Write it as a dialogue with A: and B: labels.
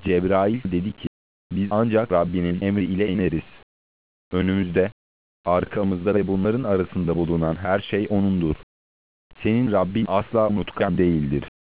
A: Cebrail dedi ki, biz ancak Rabbinin emri ile ineriz. Önümüzde, arkamızda ve bunların arasında bulunan her şey O'nundur. Senin Rabbin asla unutkan değildir.